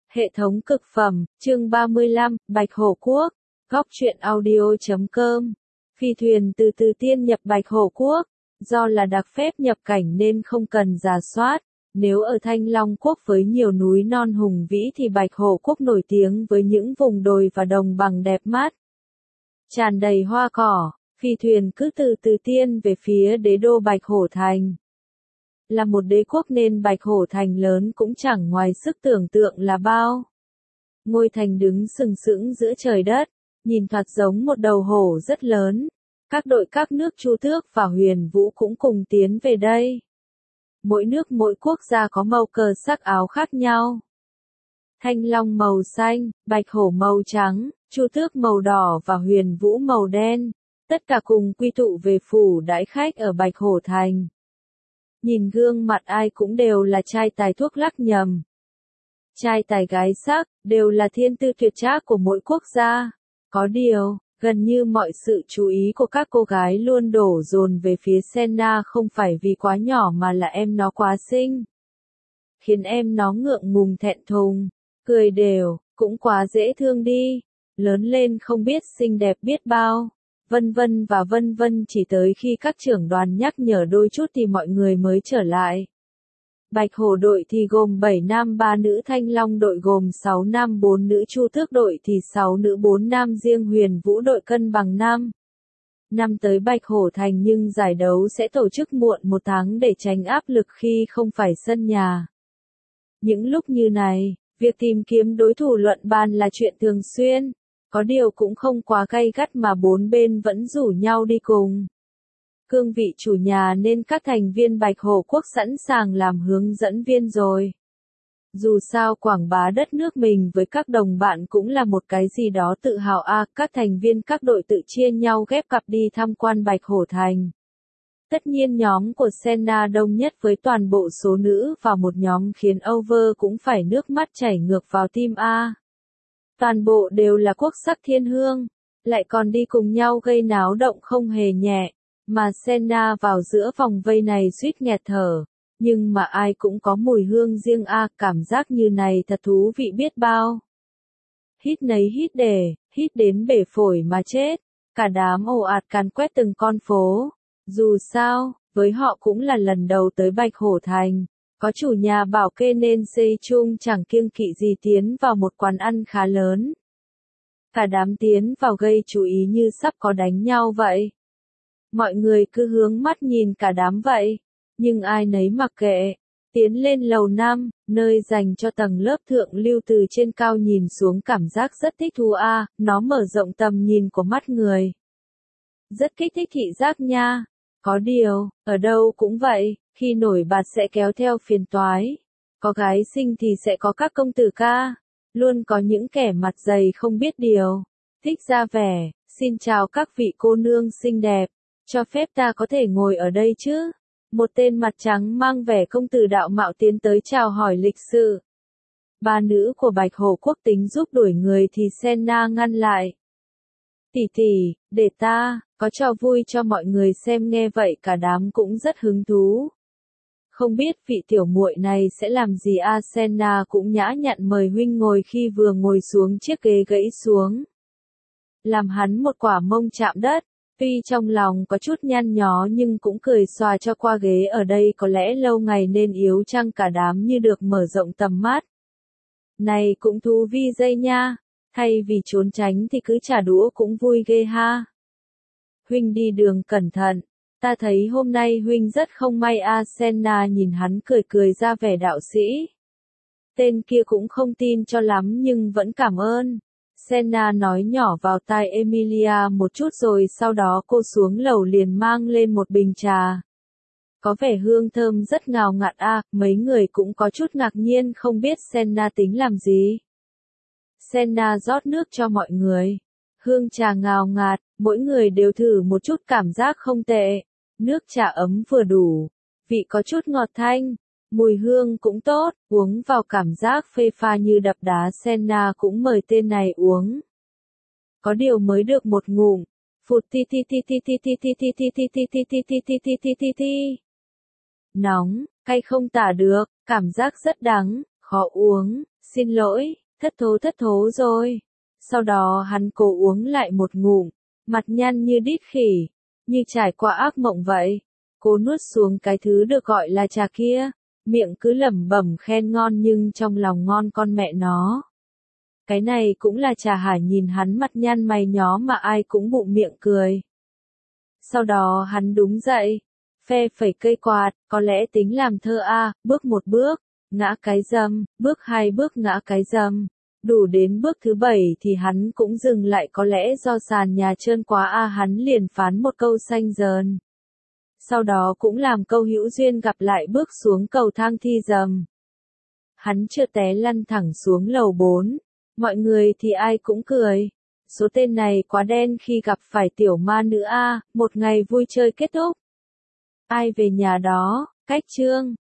Hệ thống cực phẩm, chương 35, Bạch Hổ Quốc, góc truyện audio.com. Phi thuyền từ Từ Tiên nhập Bạch Hổ Quốc, do là đặc phép nhập cảnh nên không cần rà soát. Nếu ở Thanh Long Quốc với nhiều núi non hùng vĩ thì Bạch Hổ Quốc nổi tiếng với những vùng đồi và đồng bằng đẹp mát, tràn đầy hoa cỏ. Phi thuyền cứ từ Từ Tiên về phía đế đô Bạch Hổ Thành. Là một đế quốc nên Bạch Hổ Thành lớn cũng chẳng ngoài sức tưởng tượng là bao. Ngôi thành đứng sừng sững giữa trời đất, nhìn thoạt giống một đầu hổ rất lớn. Các đội các nước Chu Tước và Huyền Vũ cũng cùng tiến về đây. Mỗi nước mỗi quốc gia có màu cờ sắc áo khác nhau. Thanh Long màu xanh, Bạch Hổ màu trắng, Chu Tước màu đỏ và Huyền Vũ màu đen. Tất cả cùng quy tụ về phủ đãi khách ở Bạch Hổ Thành. Nhìn gương mặt ai cũng đều là trai tài thuốc lắc nhầm. Trai tài gái sắc, đều là thiên tư tuyệt trác của mỗi quốc gia. Có điều, gần như mọi sự chú ý của các cô gái luôn đổ dồn về phía Senna không phải vì quá nhỏ mà là em nó quá xinh. Khiến em nó ngượng ngùng thẹn thùng, cười đều, cũng quá dễ thương đi. Lớn lên không biết xinh đẹp biết bao. Vân vân và vân vân, chỉ tới khi các trưởng đoàn nhắc nhở đôi chút thì mọi người mới trở lại. Bạch Hổ đội thì gồm 7 nam 3 nữ, Thanh Long đội gồm 6 nam 4 nữ, Chu Tước đội thì 6 nữ 4 nam, riêng Huyền Vũ đội cân bằng nam. Năm tới Bạch Hổ Thành nhưng giải đấu sẽ tổ chức muộn 1 tháng để tránh áp lực khi không phải sân nhà. Những lúc như này, việc tìm kiếm đối thủ luận bàn là chuyện thường xuyên. Có điều cũng không quá gay gắt mà bốn bên vẫn rủ nhau đi cùng. Cương vị chủ nhà nên các thành viên Bạch Hổ Quốc sẵn sàng làm hướng dẫn viên rồi. Dù sao quảng bá đất nước mình với các đồng bạn cũng là một cái gì đó tự hào các thành viên các đội tự chia nhau ghép cặp đi tham quan Bạch Hổ Thành. Tất nhiên nhóm của Senna đông nhất với toàn bộ số nữ vào một nhóm khiến Over cũng phải nước mắt chảy ngược vào tim A. Toàn bộ đều là quốc sắc thiên hương, lại còn đi cùng nhau gây náo động không hề nhẹ, mà Senna vào giữa vòng vây này suýt nghẹt thở, nhưng mà ai cũng có mùi hương riêng cảm giác như này thật thú vị biết bao. Hít nấy hít để, hít đến bể phổi mà chết, cả đám ồ ạt càn quét từng con phố, dù sao, với họ cũng là lần đầu tới Bạch Hổ Thành. Có chủ nhà bảo kê nên Sê Chung chẳng kiêng kỵ gì tiến vào một quán ăn khá lớn. Cả đám tiến vào gây chú ý như sắp có đánh nhau vậy. Mọi người cứ hướng mắt nhìn cả đám vậy, nhưng ai nấy mặc kệ. Tiến lên lầu 5, nơi dành cho tầng lớp thượng lưu, từ trên cao nhìn xuống cảm giác rất thích thú nó mở rộng tầm nhìn của mắt người. Rất kích thích thị giác nha. Có điều, ở đâu cũng vậy. Khi nổi bật sẽ kéo theo phiền toái. Có gái xinh thì sẽ có các công tử ca. Luôn có những kẻ mặt dày không biết điều. Thích ra vẻ. Xin chào các vị cô nương xinh đẹp. Cho phép ta có thể ngồi ở đây chứ? Một tên mặt trắng mang vẻ công tử đạo mạo tiến tới chào hỏi lịch sự. Ba nữ của Bạch Hổ Quốc tính giúp đuổi người thì Senna ngăn lại. Tỷ tỷ, để ta, có trò vui cho mọi người xem. Nghe vậy cả đám cũng rất hứng thú. Không biết vị tiểu muội này sẽ làm gì Senna cũng nhã nhặn mời huynh ngồi khi vừa ngồi xuống chiếc ghế gãy xuống. Làm hắn một quả mông chạm đất, tuy trong lòng có chút nhăn nhó nhưng cũng cười xòa cho qua ghế. Ở đây có lẽ lâu ngày nên yếu chăng, cả đám như được mở rộng tầm mắt. Này cũng thú vi dây nha, thay vì trốn tránh thì cứ trả đũa cũng vui ghê ha. Huynh đi đường cẩn thận. Ta thấy hôm nay huynh rất không may Senna nhìn hắn cười cười ra vẻ đạo sĩ. Tên kia cũng không tin cho lắm nhưng vẫn cảm ơn. Senna nói nhỏ vào tai Emilia một chút rồi sau đó cô xuống lầu liền mang lên một bình trà. Có vẻ hương thơm rất ngào ngạt mấy người cũng có chút ngạc nhiên không biết Senna tính làm gì. Senna rót nước cho mọi người. Hương trà ngào ngạt, mỗi người đều thử một chút cảm giác không tệ. Nước trà ấm vừa đủ, vị có chút ngọt thanh, mùi hương cũng tốt, uống vào cảm giác phê pha như đập đá. Senna cũng mời tên này uống. Có điều mới được một ngụm, phụt ti ti ti ti ti ti ti ti ti ti ti ti ti ti ti ti ti ti ti. Nóng, cay không tả được, cảm giác rất đắng, khó uống. Xin lỗi, thất thố rồi. Sau đó hắn cố uống lại một ngụm, mặt nhăn như đít khỉ, như trải qua ác mộng vậy. Cố nuốt xuống cái thứ được gọi là trà kia, miệng cứ lẩm bẩm khen ngon nhưng trong lòng ngon con mẹ nó. Cái này cũng là trà hả? Nhìn hắn mặt nhăn mày nhó mà ai cũng bụng miệng cười. Sau đó hắn đúng dậy, phe phẩy cây quạt, có lẽ tính làm thơ a, bước một bước, ngã cái dầm, bước hai bước ngã cái dầm. Đủ đến bước thứ 7 thì hắn cũng dừng lại, có lẽ do sàn nhà trơn quá a, hắn liền phán một câu xanh dờn. Sau đó cũng làm câu hữu duyên gặp lại, bước xuống cầu thang thi dầm. Hắn chưa té lăn thẳng xuống lầu 4, mọi người thì ai cũng cười. Số tên này quá đen khi gặp phải tiểu ma nữ a, một ngày vui chơi kết thúc. Ai về nhà đó, cách chương.